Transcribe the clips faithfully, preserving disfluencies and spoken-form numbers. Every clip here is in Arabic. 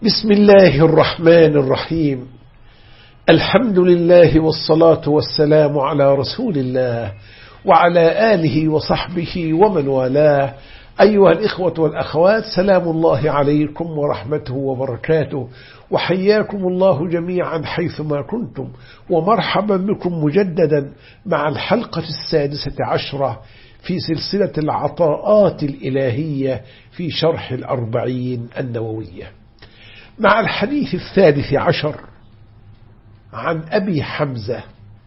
بسم الله الرحمن الرحيم. الحمد لله والصلاة والسلام على رسول الله وعلى آله وصحبه ومن والاه. أيها الإخوة والأخوات، سلام الله عليكم ورحمته وبركاته، وحياكم الله جميعا حيثما كنتم، ومرحبا بكم مجددا مع الحلقة السادسة عشرة في سلسلة العطاءات الإلهية في شرح الأربعين النووية، مع الحديث الثالث عشر عن أبي حمزة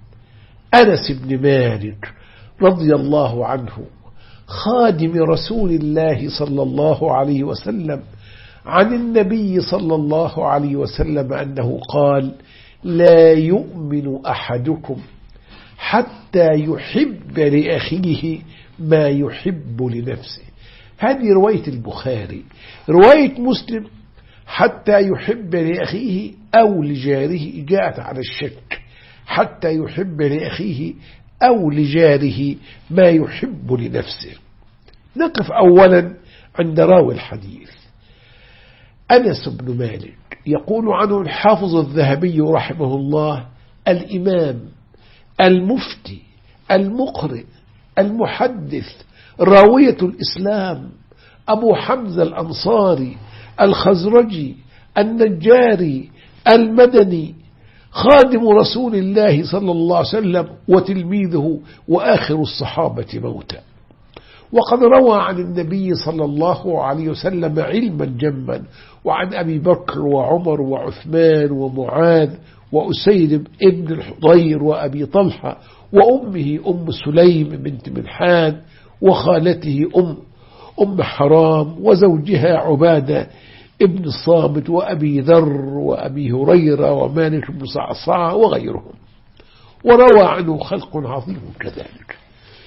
أنس بن مالك رضي الله عنه خادم رسول الله صلى الله عليه وسلم عن النبي صلى الله عليه وسلم أنه قال: لا يؤمن أحدكم حتى يحب لأخيه ما يحب لنفسه. هذه رواية البخاري. رواية مسلم: حتى يحب لأخيه أو لجاره، جاءت على الشك، حتى يحب لأخيه أو لجاره ما يحب لنفسه. نقف أولا عند راوي الحديث أنس بن مالك. يقول عنه الحافظ الذهبي رحمه الله: الإمام المفتي المقرئ المحدث راوية الإسلام، أبو حمزة الأنصاري الخزرجي النجاري المدني، خادم رسول الله صلى الله عليه وسلم وتلميذه وآخر الصحابة موتا. وقد روى عن النبي صلى الله عليه وسلم علما جما، وعن أبي بكر وعمر وعثمان ومعاذ وأسيد ابن الحضير وأبي طلحة وأمه أم سليم بنت ملحان وخالته أم أم حرام وزوجها عبادة ابن الصامت وأبي ذر وأبي هريرة ومالك بن صعصاع وغيرهم. وروى عنه خلق عظيم كذلك.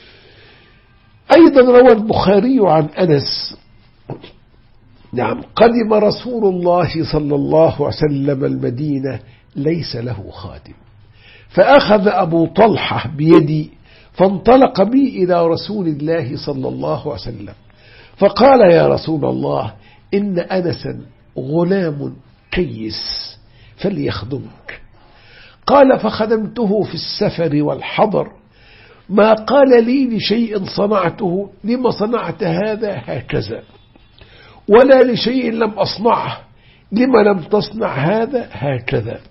أيضا روى البخاري عن أنس: نعم، قدم رسول الله صلى الله عليه وسلم المدينة ليس له خادم، فأخذ أبو طلحة بيدي فانطلق بي إلى رسول الله صلى الله عليه وسلم، فقال: يا رسول الله، إن أنسا غلام كيس فليخدمك. قال: فخدمته في السفر والحضر، ما قال لي لشيء صنعته لما صنعت هذا هكذا، ولا لشيء لم أصنعه لما لم تصنع هذا هكذا.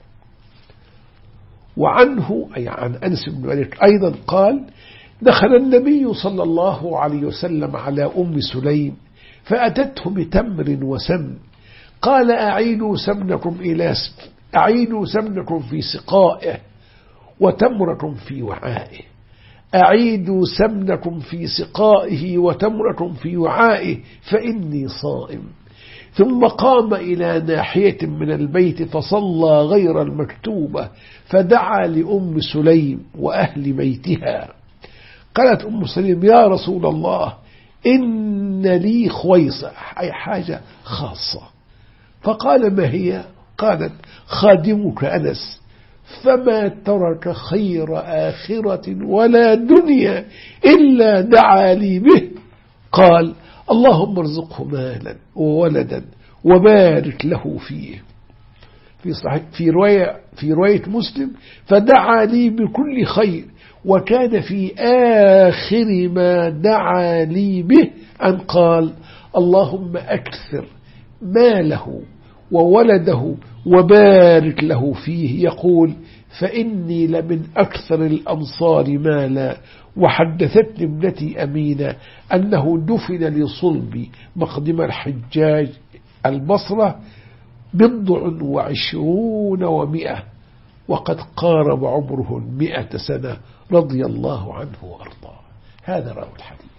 وعنه أي عن أنس بن مالك أيضا قال: دخل النبي صلى الله عليه وسلم على أم سليم فأتته بتمر وسمن، قال: أعيدوا سمنكم إلى أعيدوا سمنكم في سقائه وتمركم في وعائه، أعيدوا سمنكم في سقائه وتمركم في وعائه فإني صائم. ثم قام إلى ناحية من البيت فصلى غير المكتوبة، فدعا لأم سليم وأهل بيتها. قالت أم سليم: يا رسول الله، إن لي خويصة، أي حاجة خاصة. فقال: ما هي؟ قالت: خادمك أنس، فما ترك خير آخرة ولا دنيا إلا دعا لي به. قال: اللهم ارزقه مالا وولدا وبارك له فيه. في صحيح في رواية في رواية مسلم: فدعا لي بكل خير، وكان في آخر ما دعا لي به أن قال: اللهم أكثر ماله وولده وبارك له فيه. يقول: فإني لمن أكثر الأنصار مالا، وحدثتني ابنتي أمينة أنه دفن لصلب مقدم الحجاج البصرة بضع وعشرون ومئة، وقد قارب عمره المئة سنة رضي الله عنه وأرضاه. هذا رأى الحديث.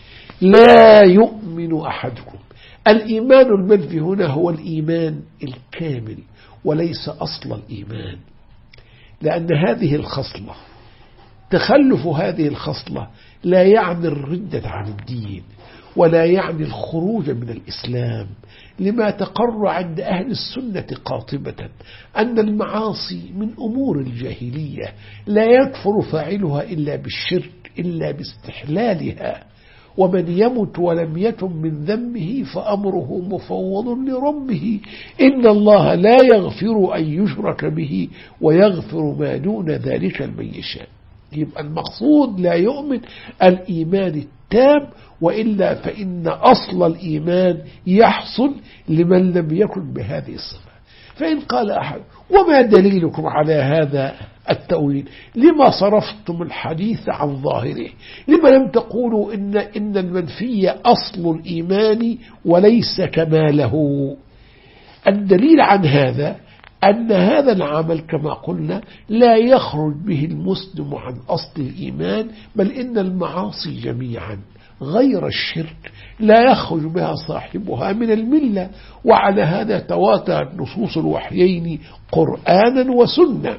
لا يؤمن أحدكم. الإيمان المنفي هنا هو الإيمان الكامل وليس أصل الإيمان، لأن هذه الخصلة تخلف هذه الخصلة لا يعني الردة عن الدين ولا يعني الخروج من الإسلام، لما تقر عند أهل السنة قاطبة أن المعاصي من أمور الجاهلية لا يكفر فاعلها إلا بالشرك إلا باستحلالها، ومن يمت ولم يتم من ذنبه فأمره مفوض لربه إن الله لا يغفر أن يشرك به ويغفر ما دون ذلك لمن يشاء. يبقى المقصود لا يؤمن الإيمان التام، وإلا فإن أصل الإيمان يحصل لمن لم يكن بهذه الصفة. فإن قال أحد وما دليلكم على هذا التأويل؟ لما صرفتم الحديث عن ظاهره؟ لما لم تقولوا إن, إن المنفي أصل الإيمان وليس كماله؟ الدليل عن هذا أن هذا العمل كما قلنا لا يخرج به المسلم عن أصل الإيمان، بل إن المعاصي جميعا غير الشرك لا يخرج بها صاحبها من الملة. وعلى هذا تواتر نصوص الوحيين قرآنا وسنة.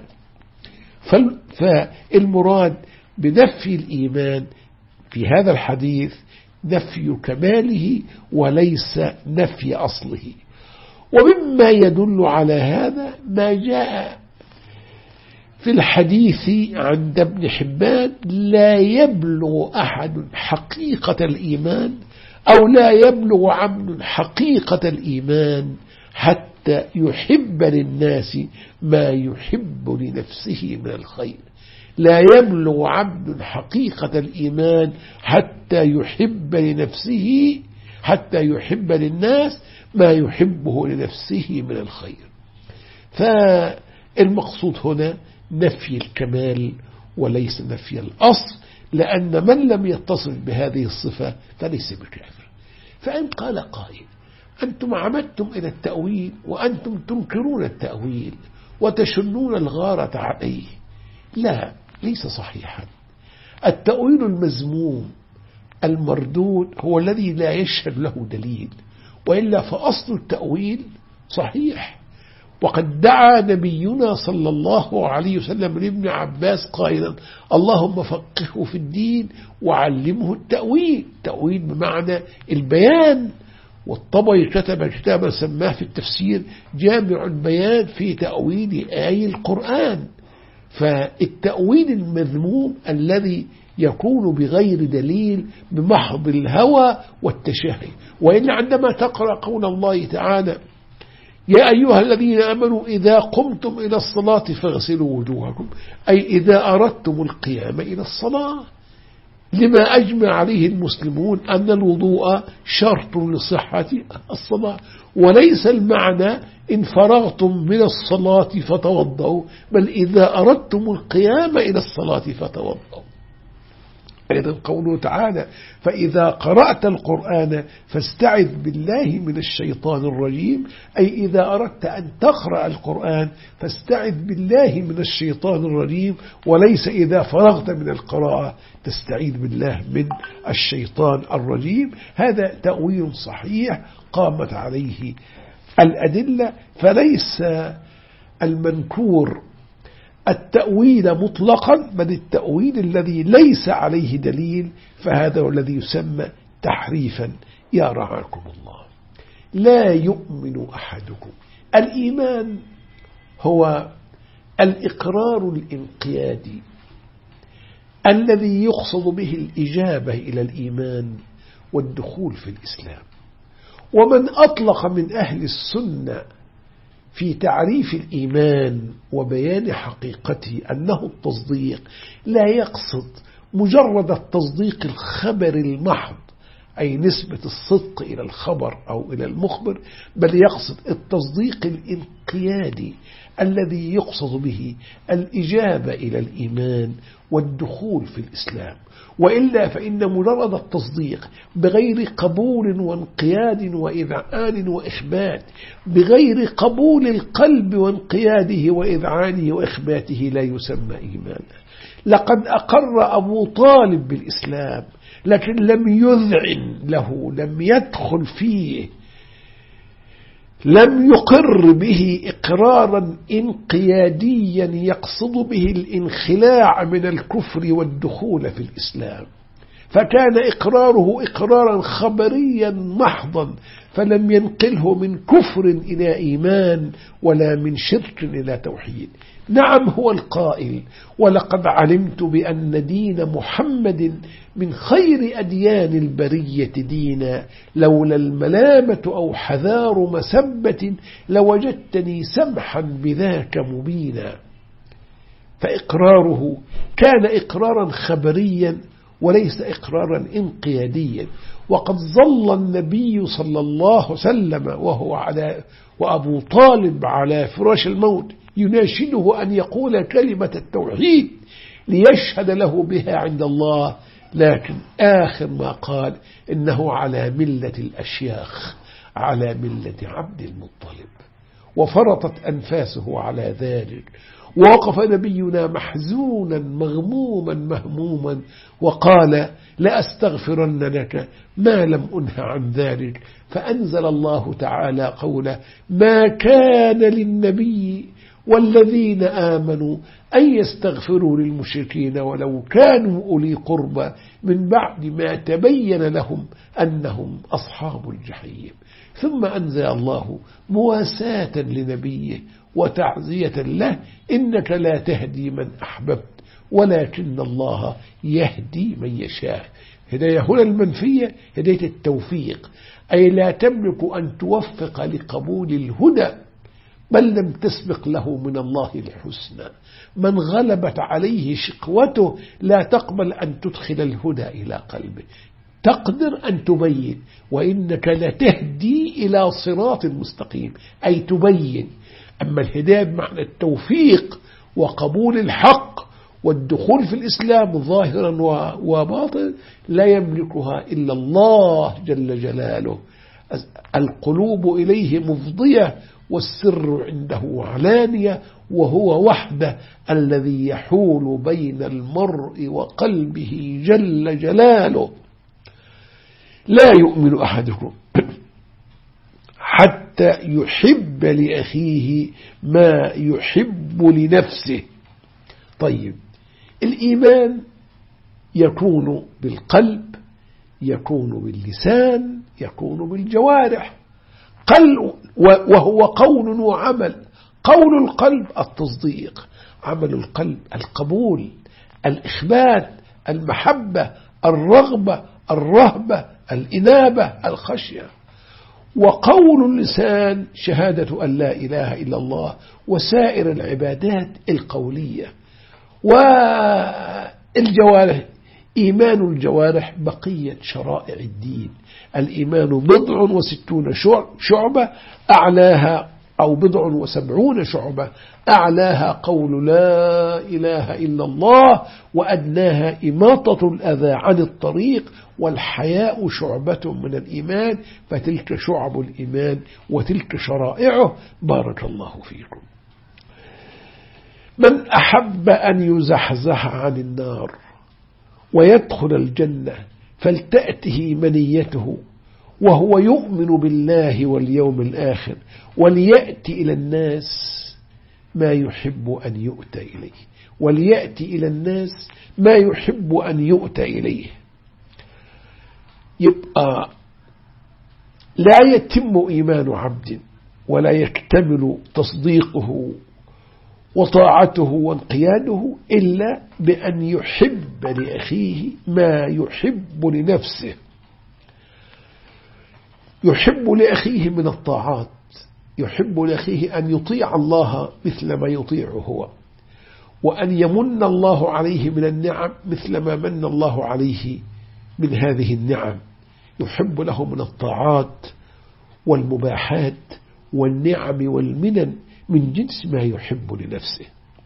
فالمراد بنفي الإيمان في هذا الحديث نفي كماله وليس نفي أصله. ومما يدل على هذا ما جاء في الحديث عند ابن حبان: لا يبلغ أحد حقيقة الإيمان أو لا يبلغ عبد حقيقة الإيمان حتى يحب للناس ما يحب لنفسه من الخير. لا يبلغ عبد حقيقة الإيمان حتى يحب لنفسه حتى يحب للناس ما يحبه لنفسه من الخير. فالمقصود هنا نفي الكمال وليس نفي الأصل، لأن من لم يتصل بهذه الصفة فليس بكافر. فإن قال قائل: أنتم عمدتم إلى التأويل وأنتم تنكرون التأويل وتشنون الغارة عليه. لا، ليس صحيحا. التأويل المذموم المردود هو الذي لا يشهد له دليل، وإلا فأصل التأويل صحيح. وقد دعا نبينا صلى الله عليه وسلم لابن عباس قائلا: اللهم فقهه في الدين وعلمه التأويل. تأويل بمعنى البيان. والطبري كتب كتابا سماه في التفسير جامع البيان في تأويل آي القرآن. فالتأويل المذموم الذي يكون بغير دليل بمحض الهوى والتشهي. وإن عندما تقرأ قول الله تعالى: يا أيها الذين آمنوا إذا قمتم إلى الصلاة فاغسلوا وجوهكم، أي إذا أردتم القيام إلى الصلاة، لما أجمع عليه المسلمون أن الوضوء شرط لصحة الصلاة، وليس المعنى إن فرغتم من الصلاة فتوضؤوا، بل إذا أردتم القيام إلى الصلاة فتوضؤوا. أيضا قوله تعالى: فإذا قرأت القرآن فاستعذ بالله من الشيطان الرجيم، أي إذا أردت أن تقرأ القرآن فاستعذ بالله من الشيطان الرجيم، وليس إذا فرغت من القراءة تستعيذ بالله من الشيطان الرجيم. هذا تأويل صحيح قامت عليه الأدلة. فليس المنكور التأويل مطلقا، بل التأويل الذي ليس عليه دليل، فهذا هو الذي يسمى تحريفا. يا رعاكم الله. لا يؤمن أحدكم. الإيمان هو الإقرار الانقيادي الذي يقصد به الإجابة إلى الإيمان والدخول في الإسلام. ومن أطلق من أهل السنة في تعريف الإيمان وبيان حقيقته أنه التصديق، لا يقصد مجرد التصديق الخبر المحض، أي نسبة الصدق إلى الخبر أو إلى المخبر، بل يقصد التصديق الانقيادي الذي يقصد به الإجابة إلى الإيمان والدخول في الإسلام. وإلا فإن مجرد التصديق بغير قبول وانقياد وإذعان وإخبات، بغير قبول القلب وانقياده وإذعانه وإخباته، لا يسمى إيمانا. لقد أقر أبو طالب بالإسلام لكن لم يذعن له، لم يدخل فيه، لم يقر به إقرارا انقياديا يقصد به الانخلاع من الكفر والدخول في الإسلام. فكان إقراره إقرارا خبريا محضا، فلم ينقله من كفر إلى إيمان ولا من شرك إلى توحيد. نعم هو القائل: ولقد علمت بأن دين محمد من خير أديان البرية دينا، لولا الملامة أو حذار مسبة لوجدتني سمحا بذاك مبينا. فإقراره كان إقرارا خبريا وليس إقرارا انقياديا. وقد ظل النبي صلى الله عليه وسلم وهو على وأبو طالب على فراش الموت يناشده أن يقول كلمة التوحيد ليشهد له بها عند الله، لكن آخر ما قال إنه على ملة الأشياخ، على ملة عبد المطلب، وفرطت أنفاسه على ذلك. ووقف نبينا محزونا مغموما مهموما وقال: لأستغفرن لك ما لم أنه عن ذلك. فأنزل الله تعالى قوله: ما كان للنبي والذين آمنوا أن يستغفروا للمشركين ولو كانوا أولي قربى من بعد ما تبين لهم أنهم أصحاب الجحيم. ثم أنزل الله مواساة لنبيه وتعزية له: إنك لا تهدي من أحببت ولكن الله يهدي من يشاء. هداية هنا المنفية هداية التوفيق، أي لا تملك أن توفق لقبول الهدى، بل لم تسبق له من الله الحسنى. من غلبت عليه شقوته لا تقبل أن تدخل الهدى إلى قلبه، تقدر أن تبين، وإنك لتهدي إلى صراط مستقيم، أي تبين. أما الهداية بمعنى التوفيق وقبول الحق والدخول في الإسلام ظاهرا وباطن لا يملكها إلا الله جل جلاله. القلوب إليه مفضية والسر عنده علانية، وهو وحده الذي يحول بين المرء وقلبه جل جلاله. لا يؤمن أحدكم حتى يحب لأخيه ما يحب لنفسه. طيب، الإيمان يكون بالقلب، يكون باللسان، يكون بالجوارح، قل وهو قول وعمل. قول القلب التصديق، عمل القلب القبول، الإخبات، المحبة، الرغبة، الرهبة، الإنابة، الخشية. وقول اللسان شهادة أن لا إله إلا الله وسائر العبادات القولية. والجوارح، إيمان الجوارح بقية شرائع الدين. الإيمان بضع وستون شعبة أعلاها أو بضع وسبعون شعبة أعلاها قول لا إله إلا الله، وأدناها إماطة الأذى عن الطريق، والحياء شعبة من الإيمان. فتلك شعب الإيمان وتلك شرائعه. بارك الله فيكم. من أحب أن يزحزح عن النار ويدخل الجنة فلتأته منيته وهو يؤمن بالله واليوم الآخر، وليأتي إلى الناس ما يحب أن يؤتى إليه، وليأتي إلى الناس ما يحب أن يؤتى إليه. يبقى لا يتم إيمان عبد ولا يكتمل تصديقه وطاعته وانقياده إلا بأن يحب لأخيه ما يحب لنفسه. يحب لأخيه من الطاعات، يحب لأخيه أن يطيع الله مثل ما يطيعه هو، وأن يمن الله عليه من النعم مثل ما من الله عليه من هذه النعم. يحب له من الطاعات والمباحات والنعم والمنن من جنس ما يحب لنفسه.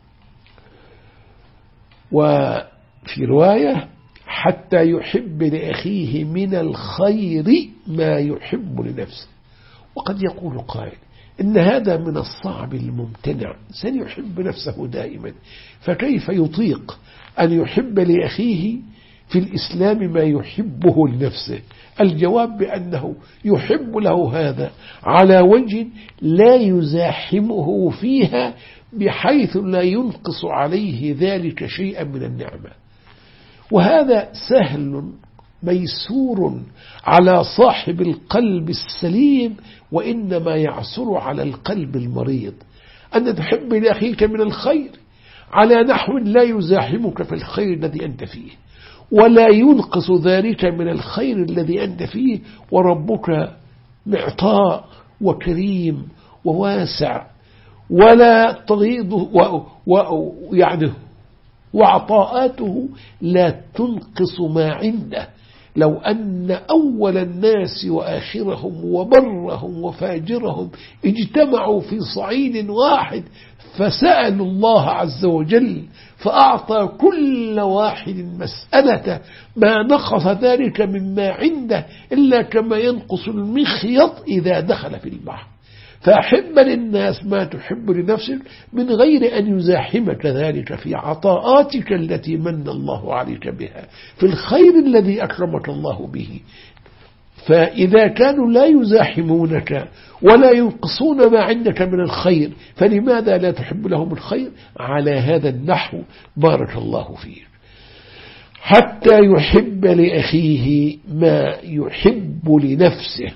وفي رواية: حتى يحب لأخيه من الخير ما يحب لنفسه. وقد يقول قائل: إن هذا من الصعب الممتنع، سيحب نفسه دائما، فكيف يطيق أن يحب لأخيه في الإسلام ما يحبه لنفسه؟ الجواب بأنه يحب له هذا على وجه لا يزاحمه فيها، بحيث لا ينقص عليه ذلك شيئا من النعمة. وهذا سهل ميسور على صاحب القلب السليم، وإنما يعسر على القلب المريض. أن تحب لأخيك من الخير على نحو لا يزاحمك في الخير الذي أنت فيه، ولا ينقص ذلك من الخير الذي أنت فيه، وربك معطاء وكريم وواسع، ولا تغيض ويعني وعطاءاته لا تنقص ما عنده. لو أن أول الناس وآخرهم وبرهم وفاجرهم اجتمعوا في صعيد واحد فسألوا الله عز وجل فأعطى كل واحد مسألة ما نقص ذلك مما عنده إلا كما ينقص المخيط إذا دخل في البحر. فأحب للناس ما تحب لنفسك من غير أن يزاحمك ذلك في عطاءاتك التي من الله عليك بها، في الخير الذي أكرمك الله به. فإذا كانوا لا يزاحمونك ولا ينقصون ما عندك من الخير، فلماذا لا تحب لهم الخير على هذا النحو؟ بارك الله فيك. حتى يحب لأخيه ما يحب لنفسه.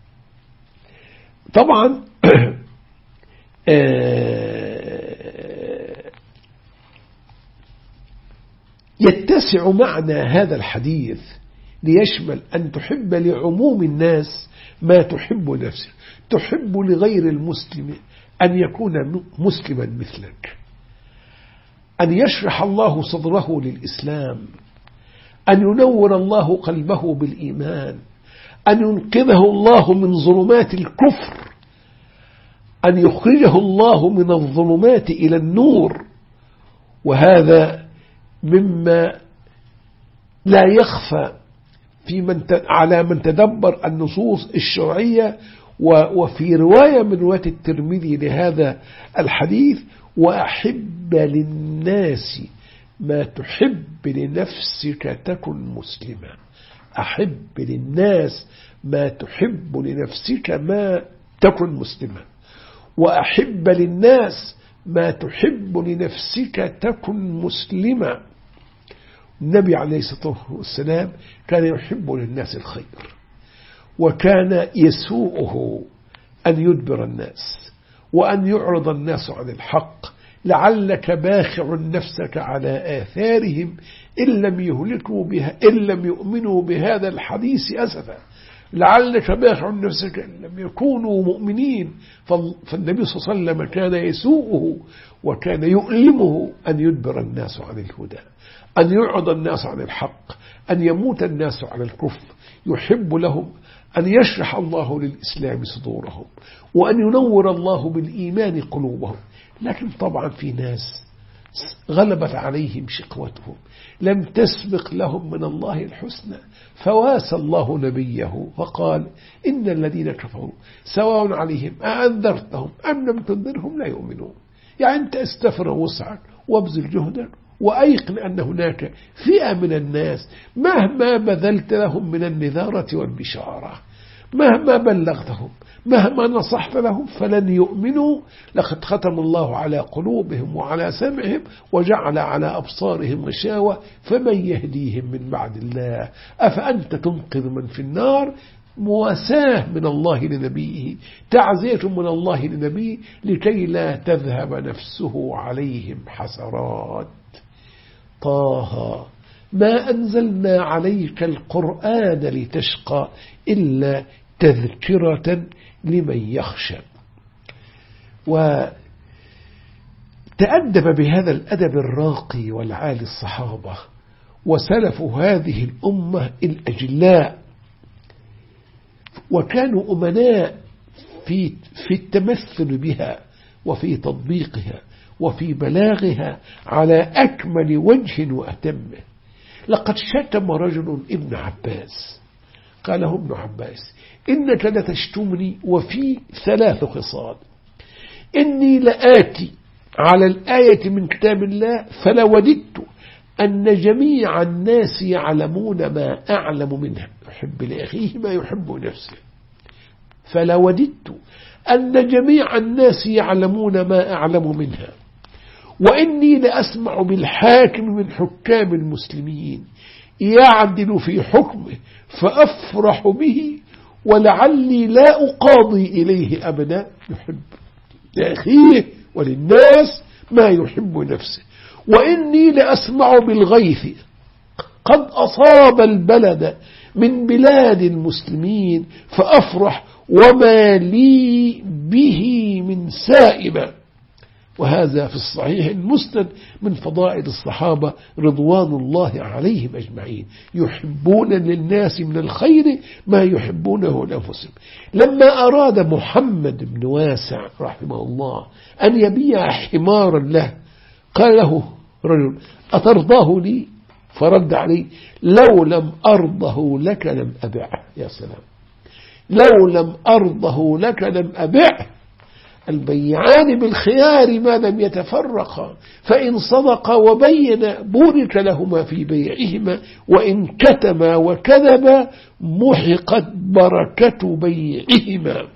طبعا يتسع معنى هذا الحديث ليشمل أن تحب لعموم الناس ما تحب نفسك. تحب لغير المسلم أن يكون مسلما مثلك، أن يشرح الله صدره للإسلام، أن ينور الله قلبه بالإيمان، أن ينقذه الله من ظلمات الكفر، أن يخرجه الله من الظلمات إلى النور. وهذا مما لا يخفى في من على من تدبر النصوص الشرعية. وفي رواية من رواية الترمذي لهذا الحديث: وأحب للناس ما تحب لنفسك تكن مسلما. أحب للناس ما تحب لنفسك ما تكن مسلما، وأحب للناس ما تحب لنفسك تكن مسلما. النبي عليه الصلاة والسلام كان يحب للناس الخير، وكان يسوءه أن يدبر الناس وأن يعرض الناس عن الحق، لعلك باخع نفسك على آثارهم إن لم يهلكوا بها إن لم يؤمنوا بهذا الحديث أسفا. لعلك باخع نفسك إن لم يكونوا مؤمنين. فالنبي صلى الله عليه وسلم كان يسوءه وكان يؤلمه أن يدبر الناس عن الهدى، أن يعرض الناس عن الحق، أن يموت الناس على الكفر. يحب لهم أن يشرح الله للإسلام صدورهم، وأن ينور الله بالإيمان قلوبهم. لكن طبعا في ناس غلبت عليهم شقوتهم، لم تسبق لهم من الله الحسنى، فواسى الله نبيه فقال: إن الذين كفروا سواء عليهم أأنذرتهم أم لم تنذرهم لا يؤمنون. يعني أنت استفر وسعك وابذل جهدك، وأيقن أن هناك فئة من الناس مهما بذلت لهم من النذارة والبشارة، مهما بلغتهم، مهما نصحت لهم، فلن يؤمنوا. لقد ختم الله على قلوبهم وعلى سمعهم وجعل على أبصارهم غشاوة، فمن يهديهم من بعد الله؟ أفأنت تنقذ من في النار؟ مواساة من الله لنبيه، تعزية من الله لنبيه، لكي لا تذهب نفسه عليهم حسرات. طه ما أنزلنا عليك القرآن لتشقى إلا تذكرة لمن يخشى. وتأدب بهذا الأدب الراقي والعالي الصحابة وسلف هذه الأمة الأجلاء، وكانوا أمناء في في التمثل بها وفي تطبيقها وفي بلاغها على أكمل وجه وأتمه. لقد شتم رجل ابن عباس، قاله ابن عباس: إنك لتشتمني وفي ثلاث خصال: إني لآتي على الآية من كتاب الله فلوددت أن جميع الناس يعلمون ما أعلم منها. يحب لأخيه ما يحب نفسه. فلوددت أن جميع الناس يعلمون ما أعلم منها، وإني لأسمع بالحاكم من حكام المسلمين يعدل في حكمه فأفرح به ولعلي لا أقاضي إليه أبدا. يحب لأخيه وللناس ما يحب نفسه. وإني لأسمع بالغيث قد أصاب البلد من بلاد المسلمين فأفرح وما لي به من سائبة. وهذا في الصحيح المسند من فضائل الصحابة رضوان الله عليهم أجمعين، يحبون للناس من الخير ما يحبونه لأنفسهم. لما أراد محمد بن واسع رحمه الله أن يبيع حمارا له قال له رجل أترضاه لي؟ فرد عليه لو لم أرضه لك لم أبعه. يا سلام، لو لم أرضه لك لم أبعه. البيعان بالخيار ما لم يتفرقا، فإن صدقا وبينا بورك لهما في بيعهما، وإن كتما وكذبا محقت بركة بيعهما.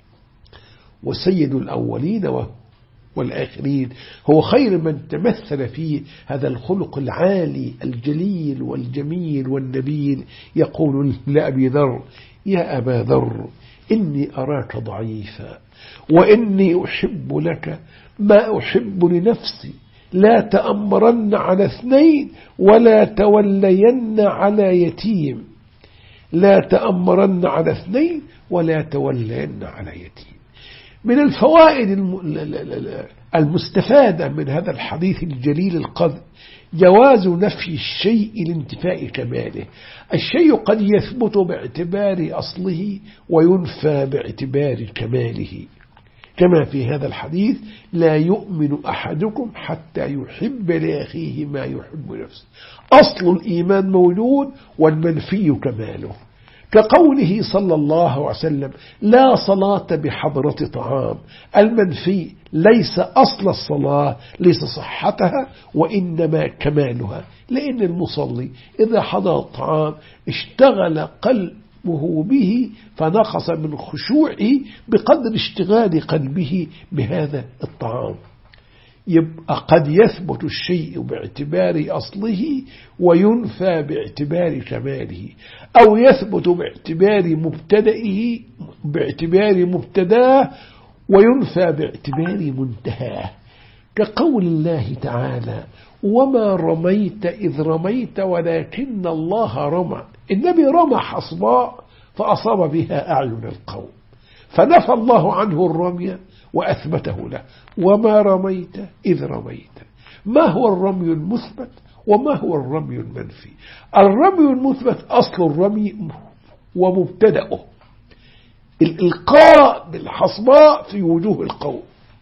وسيد الأولين والآخرين هو خير من تمثل فيه هذا الخلق العالي الجليل والجميل والنبيل. يقول لأبي ذر يا أبا ذر إني أراك ضعيفا وإني أحب لك ما أحب لنفسي، لا تأمرن على اثنين ولا تولين على يتيم. لا تأمرن على اثنين ولا تولين على يتيم. من الفوائد المستفادة من هذا الحديث الجليل القدر جواز نفي الشيء لانتفاء كماله. الشيء قد يثبت باعتبار أصله وينفى باعتبار كماله، كما في هذا الحديث لا يؤمن أحدكم حتى يحب لأخيه ما يحب نفسه. أصل الإيمان موجود والمنفي كماله، كقوله صلى الله عليه وسلم لا صلاة بحضرة طعام. المنفي ليس أصل الصلاة، ليس صحتها وإنما كمالها، لأن المصلي إذا حضر الطعام اشتغل قلبه به فنقص من خشوعه بقدر اشتغال قلبه بهذا الطعام. يبقى قد يثبت الشيء باعتبار أصله وينفى باعتبار كماله، أو يثبت باعتبار مبتدئه باعتبار مبتداه وينفى باعتبار منتهاه، كقول الله تعالى وما رميت إذ رميت ولكن الله رمى. النبي رمى حصباء فأصاب بها أعين القوم، فنفى الله عنه الرمي وأثبته له. وما رميت إذ رميت، ما هو الرمي المثبت وما هو الرمي المنفي؟ الرمي المثبت أصل الرمي ومبتدأه الإلقاء بالحصباء في وجوه القوم،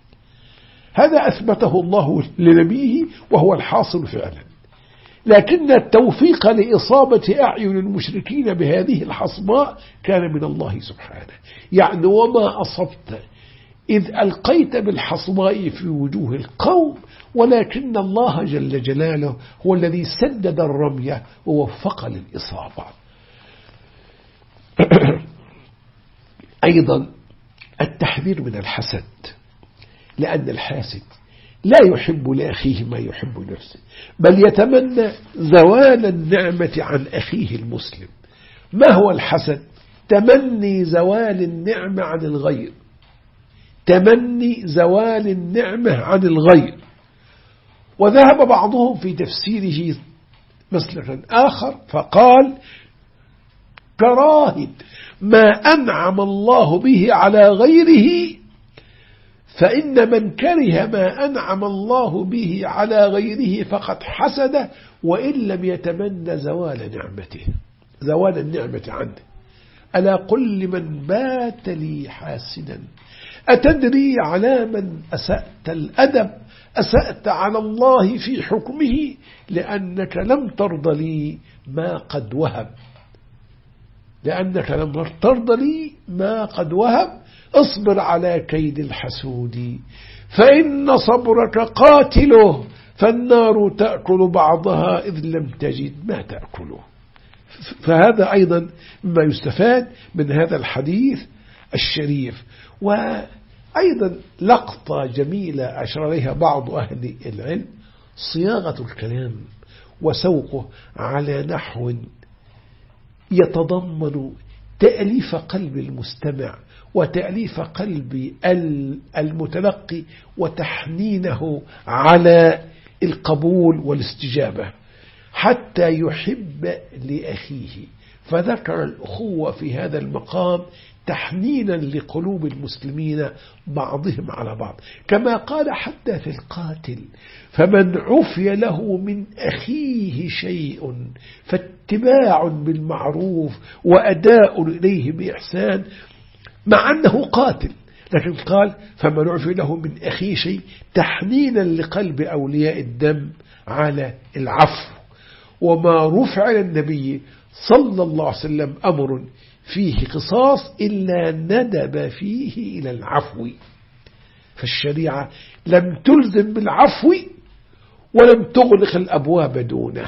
هذا أثبته الله لنبيه وهو الحاصل فعلا. لكن التوفيق لإصابة أعين المشركين بهذه الحصباء كان من الله سبحانه. يعني وما أصبت إذ ألقيت بالحصباء في وجوه القوم، ولكن الله جل جلاله هو الذي سدد الرمي ووفق للإصابة. أيضا التحذير من الحسد، لأن الحاسد لا يحب لأخيه ما يحب نفسه، بل يتمنى زوال النعمة عن أخيه المسلم. ما هو الحسد؟ تمني زوال النعمة عن الغير، تمني زوال النعمة عن الغير. وذهب بعضهم في تفسيره مسلكا آخر فقال كراهة ما أنعم الله به على غيره، فإن من كره ما أنعم الله به على غيره فقد حسده وإن لم يتمنى زوال نعمته، زوال النعمة عنه. ألا قل لمن بات لي حاسدا أتدري على من أسأت الأدب؟ أسأت على الله في حكمه لأنك لم ترض لي ما قد وهب، لأنك لم ترض لي ما قد وهب. اصبر على كيد الحسود فإن صبرك قاتله، فالنار تأكل بعضها إذ لم تجد ما تأكله. فهذا أيضا مما يستفاد من هذا الحديث الشريف. وأيضا لقطة جميلة أشار إليها بعض أهل العلم، صياغة الكلام وسوقه على نحو يتضمن تأليف قلب المستمع وتأليف قلب المتلقي وتحنينه على القبول والاستجابة حتى يحب لأخيه. فذكر الأخوة في هذا المقام تحنينا لقلوب المسلمين بعضهم على بعض، كما قال حتى في القاتل: فمن عفي له من أخيه شيء فاتباع بالمعروف وأداء إليه بإحسان، مع أنه قاتل، لكن قال فمن عفي له من أخيه شيء تحنينا لقلب أولياء الدم على العفو. وما رفع للنبي صلى الله عليه وسلم أمر فيه قصاص إلا ندب فيه إلى العفو، فالشريعة لم تلزم بالعفو ولم تغلق الأبواب دونه.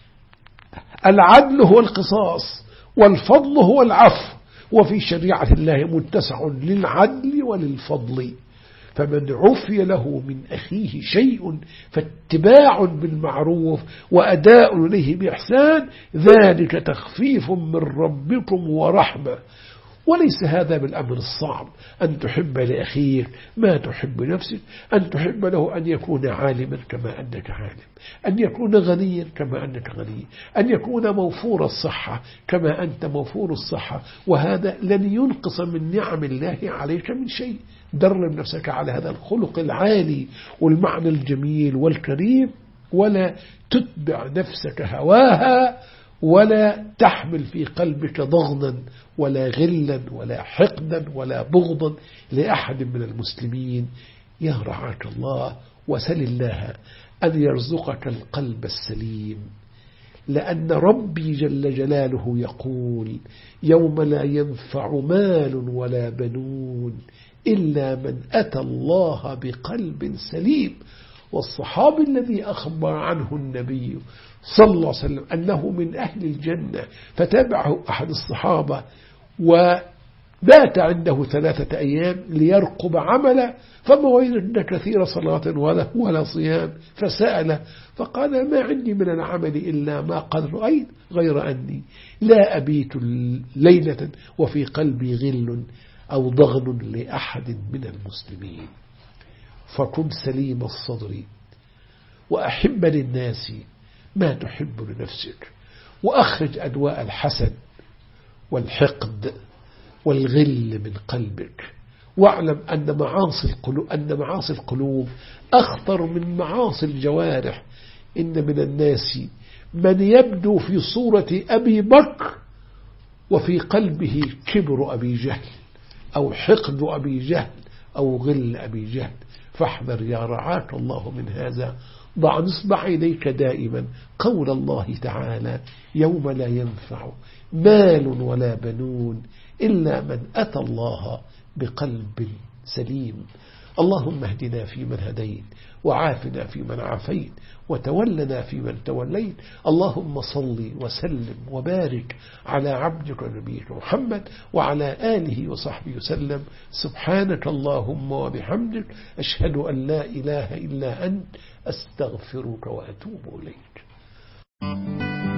العدل هو القصاص والفضل هو العفو، وفي شريعة الله متسع للعدل وللفضل. فمن عفي له من أخيه شيء فاتباع بالمعروف وأداء إليه بإحسان ذلك تخفيف من ربكم ورحمة. وليس هذا بالأمر الصعب أن تحب لأخيك ما تحب نفسك، أن تحب له أن يكون عالما كما أنك عالم، أن يكون غنيا كما أنك غني، أن يكون موفور الصحة كما أنت موفور الصحة، وهذا لن ينقص من نعم الله عليك من شيء. درب نفسك على هذا الخلق العالي والمعنى الجميل والكريم، ولا تتبع نفسك هواها، ولا تحمل في قلبك ضغنا ولا غلا ولا حقدا ولا بغضا لأحد من المسلمين. يا رعاك الله، وسل الله أن يرزقك القلب السليم، لأن ربي جل جلاله يقول: يوم لا ينفع مال ولا بنون إلا من أتى الله بقلب سليم. والصحابي الذي أخبر عنه النبي صلى الله عليه وسلم أنه من أهل الجنة فتبعه أحد الصحابة وبات عنده ثلاثة أيام ليرقب عمله، فما وجد كثير صلاة ولا, ولا صيام، فسأل فقال: ما عندي من العمل إلا ما قد رأيت، غير أني لا أبيت ليلة وفي قلبي غل أو ضغن لأحد من المسلمين. فكن سليم الصدر وأحب للناس ما تحب لنفسك، وأخرج أدواء الحسد والحقد والغل من قلبك، واعلم أن معاصي القلوب, أن معاصي القلوب أخطر من معاصي الجوارح. إن من الناس من يبدو في صورة أبي بكر وفي قلبه كبر أبي جهل أو حقد أبي جهل أو غل أبي جهل. فاحذر يا رعاك الله من هذا. ضع نصب عينيك دائما قول الله تعالى: يوم لا ينفع مال ولا بنون إلا من أتى الله بقلب سليم. اللهم اهدنا فيمن هديت، وعافنا فيمن عافيت، وتولنا فيمن توليت. اللهم صل وسلم وبارك على عبدك ونبيك محمد وعلى آله وصحبه وسلم. سبحانك اللهم وبحمدك، أشهد أن لا إله إلا أنت، أستغفرك وأتوب إليك.